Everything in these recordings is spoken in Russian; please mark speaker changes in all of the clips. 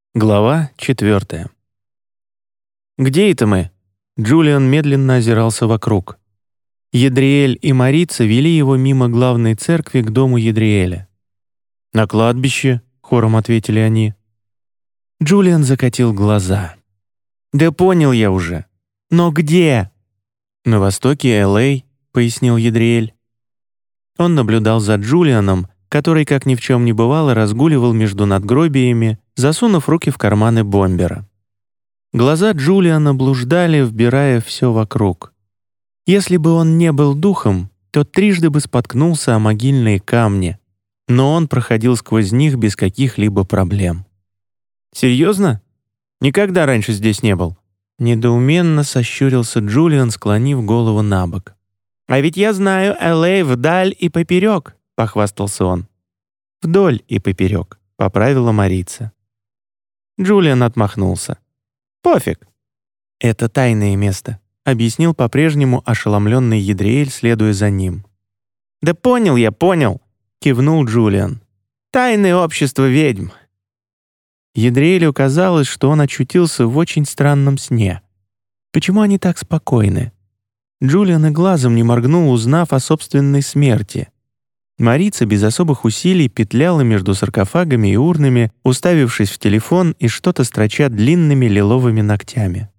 Speaker 1: Глава 4. «Где это мы?» Джулиан медленно озирался вокруг. Едриэль и Марица вели его мимо главной церкви к дому Едриэля. «На кладбище», — хором ответили они. Джулиан закатил глаза. «Да понял я уже. Но где?» «На востоке Л.А.», — пояснил Едриэль. Он наблюдал за Джулианом, который, как ни в чем не бывало, разгуливал между надгробиями, засунув руки в карманы бомбера. Глаза Джулиана блуждали, вбирая все вокруг. Если бы он не был духом, то трижды бы споткнулся о могильные камни, но он проходил сквозь них без каких-либо проблем. «Серьезно? Никогда раньше здесь не был?» Недоуменно сощурился Джулиан, склонив голову на бок. «А ведь я знаю Л.А. вдаль и поперек», — похвастался он. «Вдоль и поперек», — поправила Марица. Джулиан отмахнулся. «Пофиг». «Это тайное место», — объяснил по-прежнему ошеломленный Едриэль, следуя за ним. «Да понял я, понял», — кивнул Джулиан. «Тайное общество ведьм». Едриэлю казалось, что он очутился в очень странном сне. Почему они так спокойны? Джулиан и глазом не моргнул, узнав о собственной смерти. Марица без особых усилий петляла между саркофагами и урнами, уставившись в телефон и что-то строча длинными лиловыми ногтями.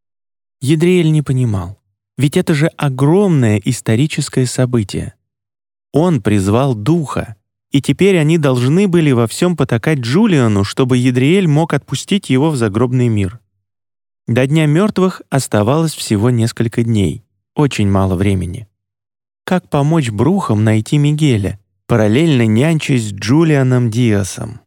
Speaker 1: Едриэль не понимал, ведь это же огромное историческое событие. Он призвал духа, и теперь они должны были во всем потакать Джулиану, чтобы Едриэль мог отпустить его в загробный мир. До Дня мертвых оставалось всего несколько дней, очень мало времени. Как помочь брухам найти Мигеля, параллельно нянчась с Джулианом Диасом?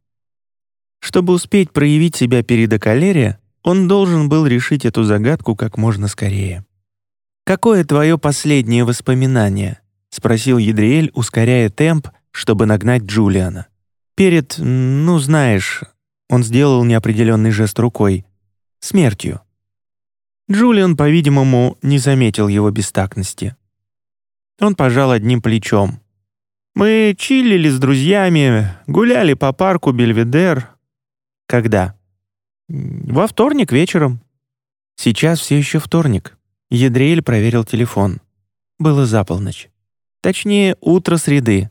Speaker 1: Чтобы успеть проявить себя перед Акалере, он должен был решить эту загадку как можно скорее. «Какое твое последнее воспоминание?» — спросил Едриэль, ускоряя темп, чтобы нагнать Джулиана. «Перед, знаешь...» — он сделал неопределенный жест рукой. «Смертью». Джулиан, по-видимому, не заметил его бестактности. Он пожал одним плечом. «Мы чиллили с друзьями, гуляли по парку Бельведер». «Когда?» «Во вторник вечером». «Сейчас все еще вторник». Едриэль проверил телефон. Было за полночь. Точнее, утро среды.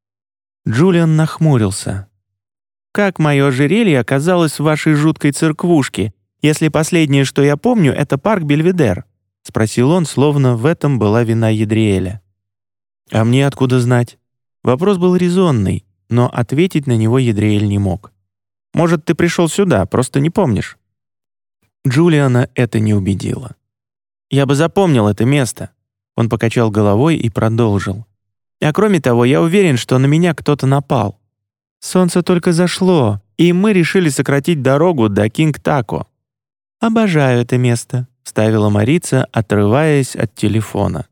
Speaker 1: Джулиан нахмурился. «Как мое ожерелье оказалось в вашей жуткой церквушке, если последнее, что я помню, это парк Бельведер?» — спросил он, словно в этом была вина Едриэля. «А мне откуда знать?» Вопрос был резонный, но ответить на него Едриэль не мог. «Может, ты пришел сюда, просто не помнишь?» Джулиана это не убедило. «Я бы запомнил это место», — он покачал головой и продолжил. «А кроме того, я уверен, что на меня кто-то напал. Солнце только зашло, и мы решили сократить дорогу до Кинг-Тако». «Обожаю это место», — вставила Марица, отрываясь от телефона.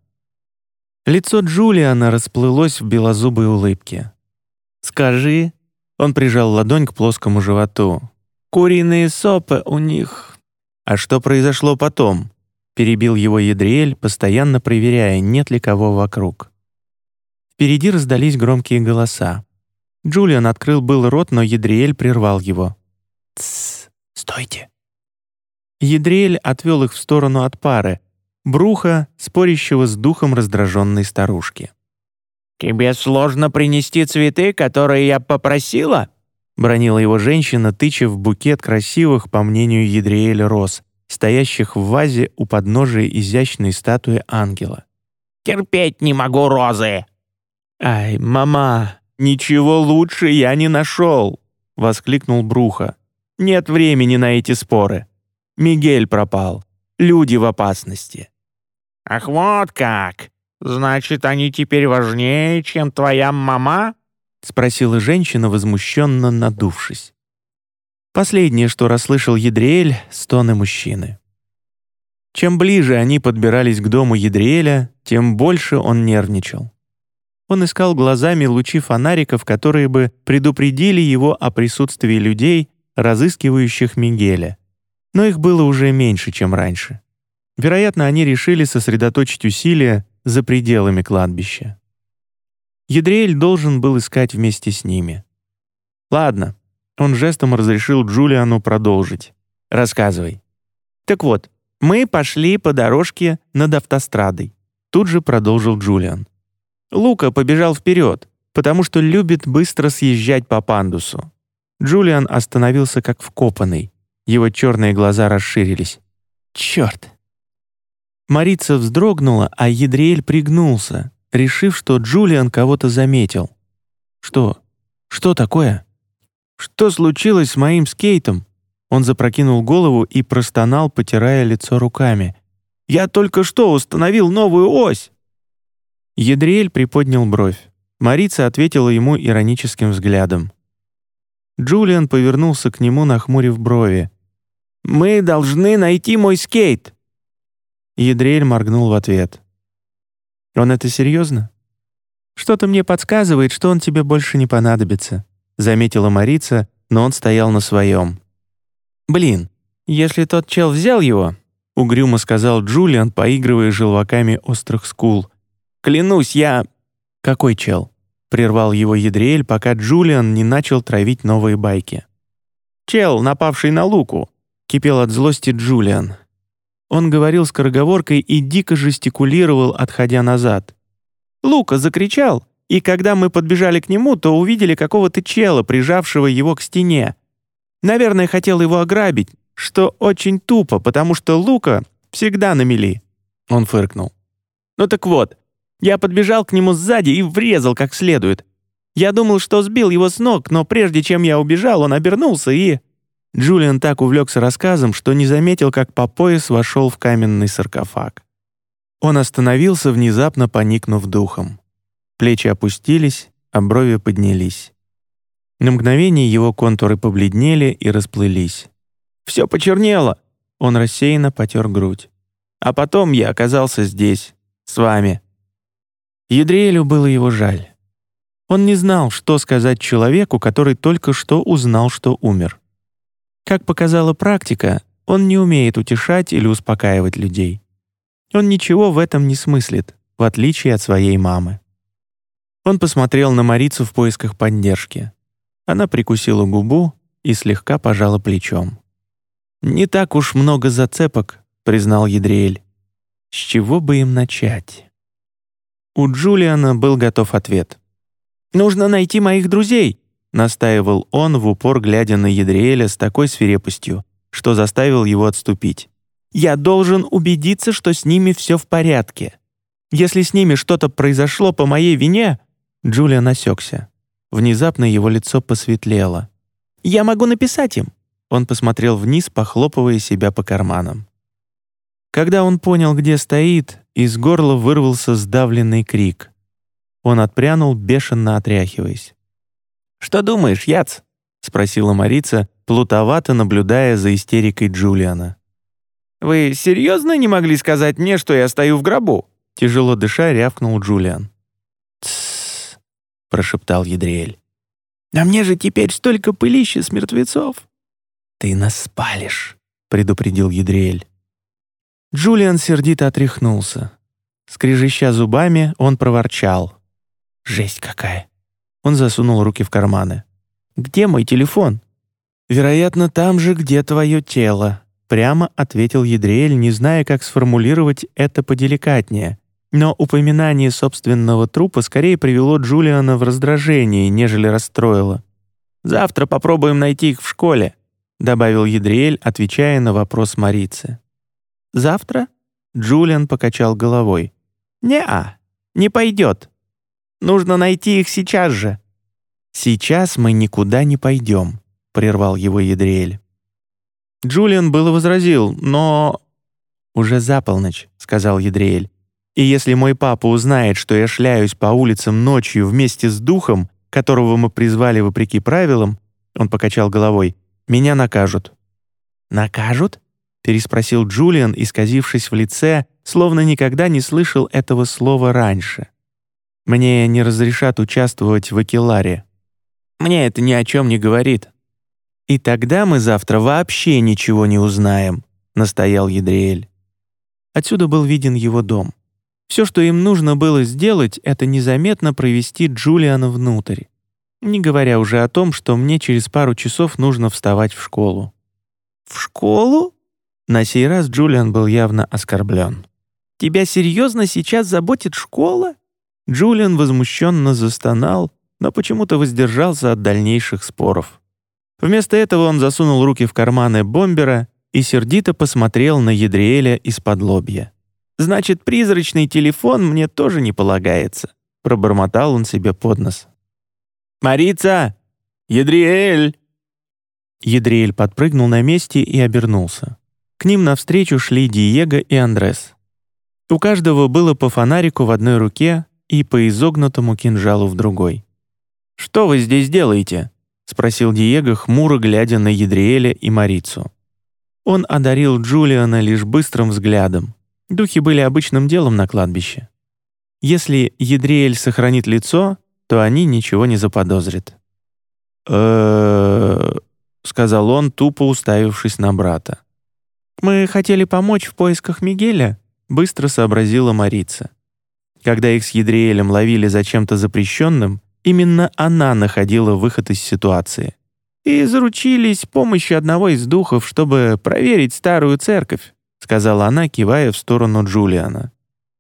Speaker 1: Лицо Джулиана расплылось в белозубой улыбке. «Скажи», — он прижал ладонь к плоскому животу, «куриные сопы у них». «А что произошло потом?» — перебил его Едриэль, постоянно проверяя, нет ли кого вокруг. Впереди раздались громкие голоса. Джулиан открыл был рот, но Едриэль прервал его. «Тссс, стойте». Едриэль отвел их в сторону от пары, бруха, спорящего с духом раздраженной старушки.
Speaker 2: «Тебе сложно принести цветы, которые я попросила?»
Speaker 1: — бранила его женщина, тыча в букет красивых, по мнению Едриэля, роз, стоящих в вазе у подножия изящной статуи ангела.
Speaker 2: «Терпеть не могу розы!»
Speaker 1: «Ай, мама, ничего лучше я не нашел!» — воскликнул Бруха. «Нет времени на эти споры. Мигель пропал. Люди в опасности».
Speaker 2: «Ах, вот как! Значит, они теперь важнее, чем твоя мама?»
Speaker 1: — спросила женщина, возмущенно надувшись. Последнее, что расслышал Едриэль, — стоны мужчины. Чем ближе они подбирались к дому Едриэля, тем больше он нервничал. Он искал глазами лучи фонариков, которые бы предупредили его о присутствии людей, разыскивающих Мигеля. Но их было уже меньше, чем раньше. Вероятно, они решили сосредоточить усилия за пределами кладбища. Едриэль должен был искать вместе с ними. Ладно, Он жестом разрешил Джулиану продолжить. «Рассказывай». «Так вот, мы пошли по дорожке над автострадой», тут же продолжил Джулиан. «Лука побежал вперед, потому что любит быстро съезжать по пандусу». Джулиан остановился как вкопанный. Его черные глаза расширились. «Черт!» Марица вздрогнула, а Едриэль пригнулся, решив, что Джулиан кого-то заметил. «Что? Что такое?» «Что случилось с моим скейтом?» Он запрокинул голову и простонал, потирая лицо руками. «Я только что установил новую ось!» Едриэль приподнял бровь. Марица ответила ему ироническим взглядом. Джулиан повернулся к нему, нахмурив брови. «Мы должны найти мой скейт!» Едриэль моргнул в ответ. «Он это серьезно?» «Что-то мне подсказывает, что он тебе больше не понадобится», заметила Марица, но он стоял на своем. «Блин, если тот чел взял его», угрюмо сказал Джулиан, поигрывая желваками острых скул. «Клянусь, я...» «Какой чел?» прервал его Едриэль, пока Джулиан не начал травить новые байки. «Чел, напавший на Луку», кипел от злости Джулиан. Он говорил скороговоркой и дико жестикулировал, отходя назад. Лука закричал, и когда мы подбежали к нему, то увидели какого-то чела, прижавшего его к стене. Наверное, хотел его ограбить, что очень тупо, потому что Лука всегда на мели». Он фыркнул. «Ну так вот, я подбежал к нему сзади и врезал как следует. Я думал, что сбил его с ног, но прежде чем я убежал, он обернулся и...» Джулиан так увлекся рассказом, что не заметил, как по пояс вошел в каменный саркофаг. Он остановился, внезапно поникнув духом. Плечи опустились, а брови поднялись. На мгновение его контуры побледнели и расплылись. «Все почернело!» Он рассеянно потер грудь. «А потом я оказался здесь, с вами». Едриэлю было его жаль. Он не знал, что сказать человеку, который только что узнал, что умер. Как показала практика, он не умеет утешать или успокаивать людей. Он ничего в этом не смыслит, в отличие от своей мамы. Он посмотрел на Марицу в поисках поддержки. Она прикусила губу и слегка пожала плечом. «Не так уж много зацепок», — признал Едриэль. «С чего бы им начать?» У Джулиана был готов ответ. «Нужно найти моих друзей», — настаивал он, в упор глядя на Едриэля с такой свирепостью, что заставил его отступить. «Я должен убедиться, что с ними все в порядке. Если с ними что-то произошло по моей вине...» Джулиан осекся. Внезапно его лицо посветлело. «Я могу написать им». Он посмотрел вниз, похлопывая себя по карманам. Когда он понял, где стоит, из горла вырвался сдавленный крик. Он отпрянул, бешено отряхиваясь. «Что думаешь, Яц?» — спросила Марица, плутовато наблюдая за истерикой Джулиана. «Вы серьезно не могли сказать мне, что я стою в гробу?» Тяжело дыша, рявкнул Джулиан. «Тссс», — прошептал Едриэль. «А мне же теперь столько пылища с мертвецов». «Ты нас спалишь», — предупредил Едриэль. Джулиан сердито отряхнулся. Скрежеща зубами, он проворчал. «Жесть какая!» Он засунул руки в карманы. «Где мой телефон?» «Вероятно, там же, где твое тело», — прямо ответил Едриэль, не зная, как сформулировать это поделикатнее. Но упоминание собственного трупа скорее привело Джулиана в раздражение, нежели расстроило. «Завтра попробуем найти их в школе», — добавил Едриэль, отвечая на вопрос Марицы. «Завтра?» — Джулиан покачал головой. «Не-а, не пойдет. Нужно найти их сейчас же». «Сейчас мы никуда не пойдем», — прервал его Едриэль. Джулиан было возразил, но... «Уже за полночь», — сказал Едриэль. «И если мой папа узнает, что я шляюсь по улицам ночью вместе с духом, которого мы призвали вопреки правилам», — он покачал головой, — «меня накажут». «Накажут?» — переспросил Джулиан, исказившись в лице, словно никогда не слышал этого слова раньше. «Мне не разрешат участвовать в Акеларе. Мне это ни о чем не говорит». «И тогда мы завтра вообще ничего не узнаем», — настоял Едриэль. Отсюда был виден его дом. Все, что им нужно было сделать, это незаметно провести Джулиана внутрь. Не говоря уже о том, что мне через пару часов нужно вставать в школу». «В школу?» На сей раз Джулиан был явно оскорблен. «Тебя серьезно сейчас заботит школа?» Джулиан возмущенно застонал, но почему-то воздержался от дальнейших споров. Вместо этого он засунул руки в карманы бомбера и сердито посмотрел на Едриэля из-под лобья. «Значит, призрачный телефон мне тоже не полагается», — пробормотал он себе под нос. «Марица! Едриэль!» Едриэль подпрыгнул на месте и обернулся. К ним навстречу шли Диего и Андрес. У каждого было по фонарику в одной руке и по изогнутому кинжалу в другой. «Что вы здесь делаете?» — спросил Диего, хмуро глядя на Едриэля и Марицу. Он одарил Джулиана лишь быстрым взглядом. Духи были обычным делом на кладбище. Если Едриэль сохранит лицо, то они ничего не заподозрят. Сказал он, тупо уставившись на брата. «Мы хотели помочь в поисках Мигеля», — быстро сообразила Марица. Когда их с Едриэлем ловили за чем-то запрещенным, именно она находила выход из ситуации. «И заручились помощью одного из духов, чтобы проверить старую церковь», — сказала она, кивая в сторону Джулиана.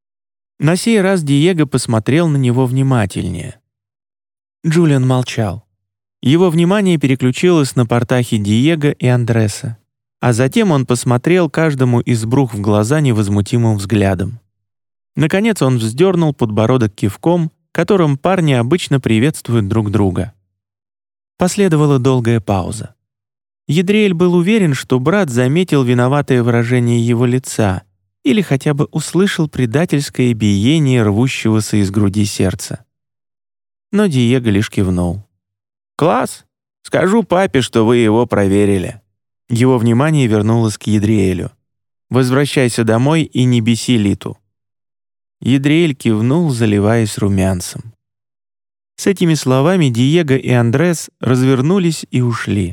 Speaker 1: На сей раз Диего посмотрел на него внимательнее. Джулиан молчал. Его внимание переключилось на портахи Диего и Андреса, а затем он посмотрел каждому из брух в глаза невозмутимым взглядом. Наконец он вздернул подбородок кивком, которым парни обычно приветствуют друг друга. Последовала долгая пауза. Едриэль был уверен, что брат заметил виноватое выражение его лица или хотя бы услышал предательское биение рвущегося из груди сердца. Но Диего лишь кивнул. «Класс! Скажу папе, что вы его проверили». Его внимание вернулось к Едриэлю. «Возвращайся домой и не беси Литу». Едриэль кивнул, заливаясь румянцем. С этими словами Диего и Андрес развернулись и ушли.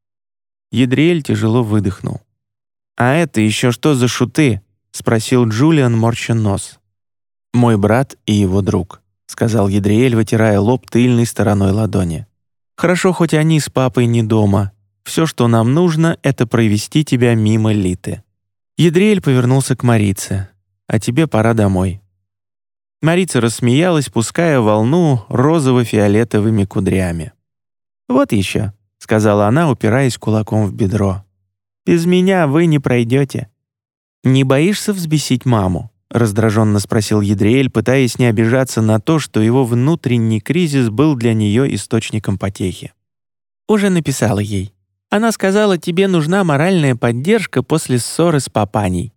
Speaker 1: Едриэль тяжело выдохнул. «А это еще что за шуты?» — спросил Джулиан, морща нос. «Мой брат и его друг», — сказал Едриэль, вытирая лоб тыльной стороной ладони. «Хорошо, хоть они с папой не дома. Все, что нам нужно, это провести тебя мимо Литы». Едриэль повернулся к Марице. «А тебе пора домой». Марица рассмеялась, пуская волну розово-фиолетовыми кудрями. «Вот еще», — сказала она, упираясь кулаком в бедро. «Без меня вы не пройдете». «Не боишься взбесить маму?» — раздраженно спросил Едриэль, пытаясь не обижаться на то, что его внутренний кризис был для нее источником потехи. «Уже написала ей. Она сказала, тебе нужна моральная поддержка после ссоры с папаней».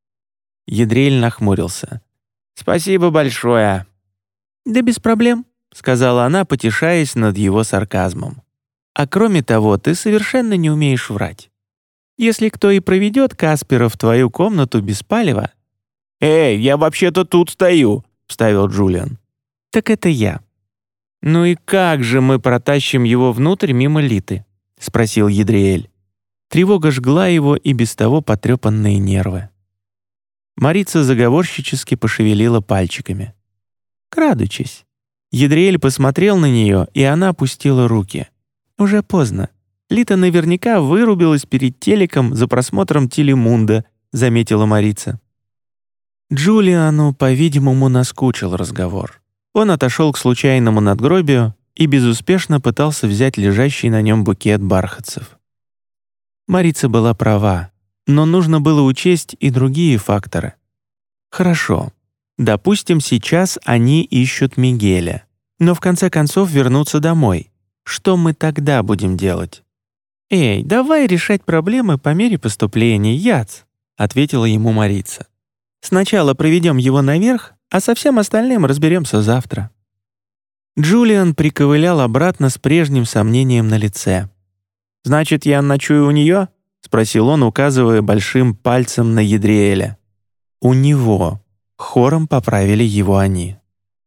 Speaker 1: Едриэль нахмурился. «Спасибо большое». «Да без проблем», — сказала она, потешаясь над его сарказмом. «А кроме того, ты совершенно не умеешь врать. Если кто и проведет Каспера в твою комнату без палева...» «Эй, я вообще-то тут стою», — вставил Джулиан. «Так это я». «Ну и как же мы протащим его внутрь мимо Литы?» — спросил Едриэль. Тревога жгла его и без того потрепанные нервы. Марица заговорщически пошевелила пальчиками. Крадучись. Едриэль посмотрел на нее, и она опустила руки. Уже поздно. Лита наверняка вырубилась перед телеком за просмотром Телемунда, заметила Марица. Джулиану, по-видимому, наскучил разговор. Он отошел к случайному надгробию и безуспешно пытался взять лежащий на нем букет бархатцев. Марица была права, но нужно было учесть и другие факторы. Хорошо, допустим, сейчас они ищут Мигеля, но в конце концов вернутся домой. Что мы тогда будем делать? «Эй, давай решать проблемы по мере поступления, Яц», — ответила ему Марица. «Сначала проведем его наверх, а со всем остальным разберемся завтра». Джулиан приковылял обратно с прежним сомнением на лице. «Значит, я ночую у нее?» — спросил он, указывая большим пальцем на Едриэля. «У него», — хором поправили его они.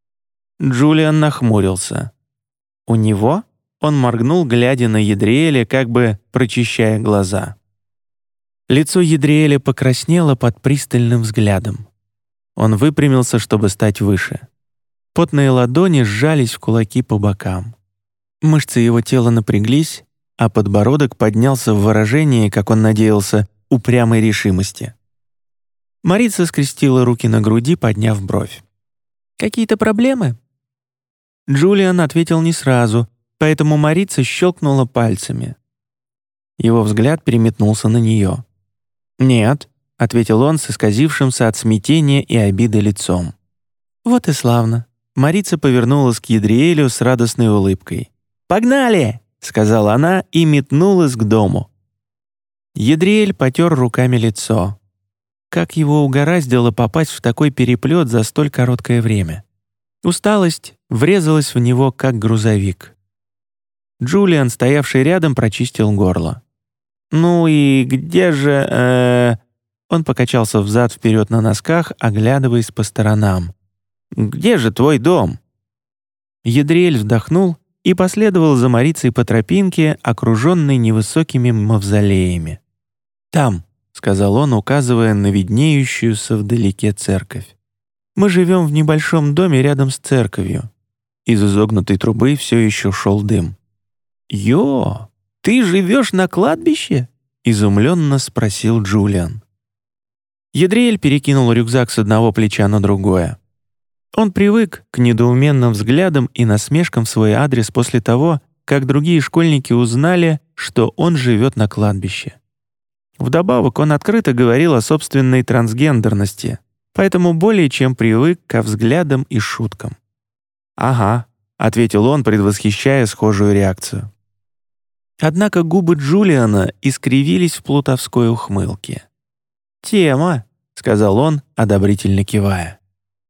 Speaker 1: Джулиан нахмурился. «У него?» — он моргнул, глядя на Едриэля, как бы прочищая глаза. Лицо Едриэля покраснело под пристальным взглядом. Он выпрямился, чтобы стать выше. Потные ладони сжались в кулаки по бокам. Мышцы его тела напряглись, а подбородок поднялся в выражении, как он надеялся, упрямой решимости. Марица скрестила руки на груди, подняв бровь. «Какие-то проблемы?» Джулиан ответил не сразу, поэтому Марица щелкнула пальцами. Его взгляд переметнулся на нее. «Нет», — ответил он с исказившимся от смятения и обиды лицом. «Вот и славно». Марица повернулась к Едриэлю с радостной улыбкой. «Погнали!» — сказала она и метнулась к дому. Едриэль потер руками лицо. Как его угораздило попасть в такой переплет за столь короткое время? Усталость врезалась в него, как грузовик. Джулиан, стоявший рядом, прочистил горло. «Ну и где же...» Он покачался взад-вперед на носках, оглядываясь по сторонам. «Где же твой дом?» Едриэль вздохнул и последовал за Марицей по тропинке, окруженной невысокими мавзолеями. «Там», — сказал он, указывая на виднеющуюся вдалеке церковь. «Мы живем в небольшом доме рядом с церковью». Из изогнутой трубы все еще шел дым. «Йо, ты живешь на кладбище?» — изумленно спросил Джулиан. Едриэль перекинул рюкзак с одного плеча на другое. Он привык к недоуменным взглядам и насмешкам в свой адрес после того, как другие школьники узнали, что он живет на кладбище. Вдобавок он открыто говорил о собственной трансгендерности, поэтому более чем привык ко взглядам и шуткам. «Ага», — ответил он, предвосхищая схожую реакцию. Однако губы Джулиана искривились в плутовской ухмылке. «Тема», — сказал он, одобрительно кивая.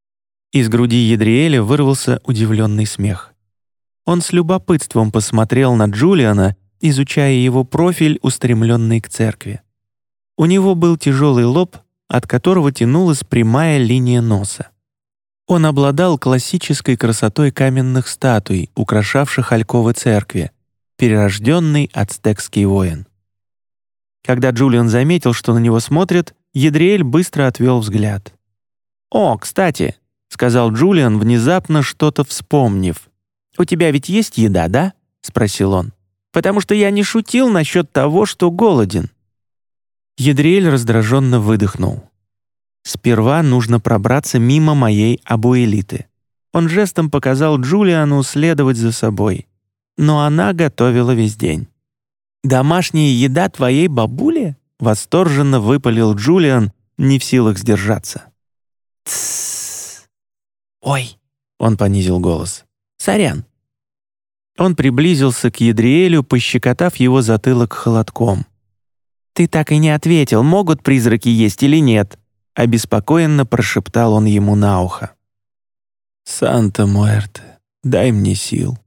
Speaker 1: Из груди Едриэля вырвался удивленный смех. Он с любопытством посмотрел на Джулиана, изучая его профиль, устремленный к церкви. У него был тяжелый лоб, от которого тянулась прямая линия носа. Он обладал классической красотой каменных статуй, украшавших альковы церкви, перерожденный ацтекский воин. Когда Джулиан заметил, что на него смотрят, Едриэль быстро отвел взгляд. «О, кстати», — сказал Джулиан, внезапно что-то вспомнив. «У тебя ведь есть еда, да?» — спросил он. «Потому что я не шутил насчет того, что голоден». Едриэль раздраженно выдохнул. «Сперва нужно пробраться мимо моей абуэлиты». Он жестом показал Джулиану следовать за собой. Но она готовила весь день. «Домашняя еда твоей бабули?» — восторженно выпалил Джулиан, не в силах сдержаться. «Тссс! Ой!» — он понизил голос. «Сорян!» Он приблизился к Едриэлю, пощекотав его затылок холодком. «Ты так и не ответил, могут призраки есть или нет?» — обеспокоенно прошептал он ему на ухо. «Санта Муэрте, дай мне сил».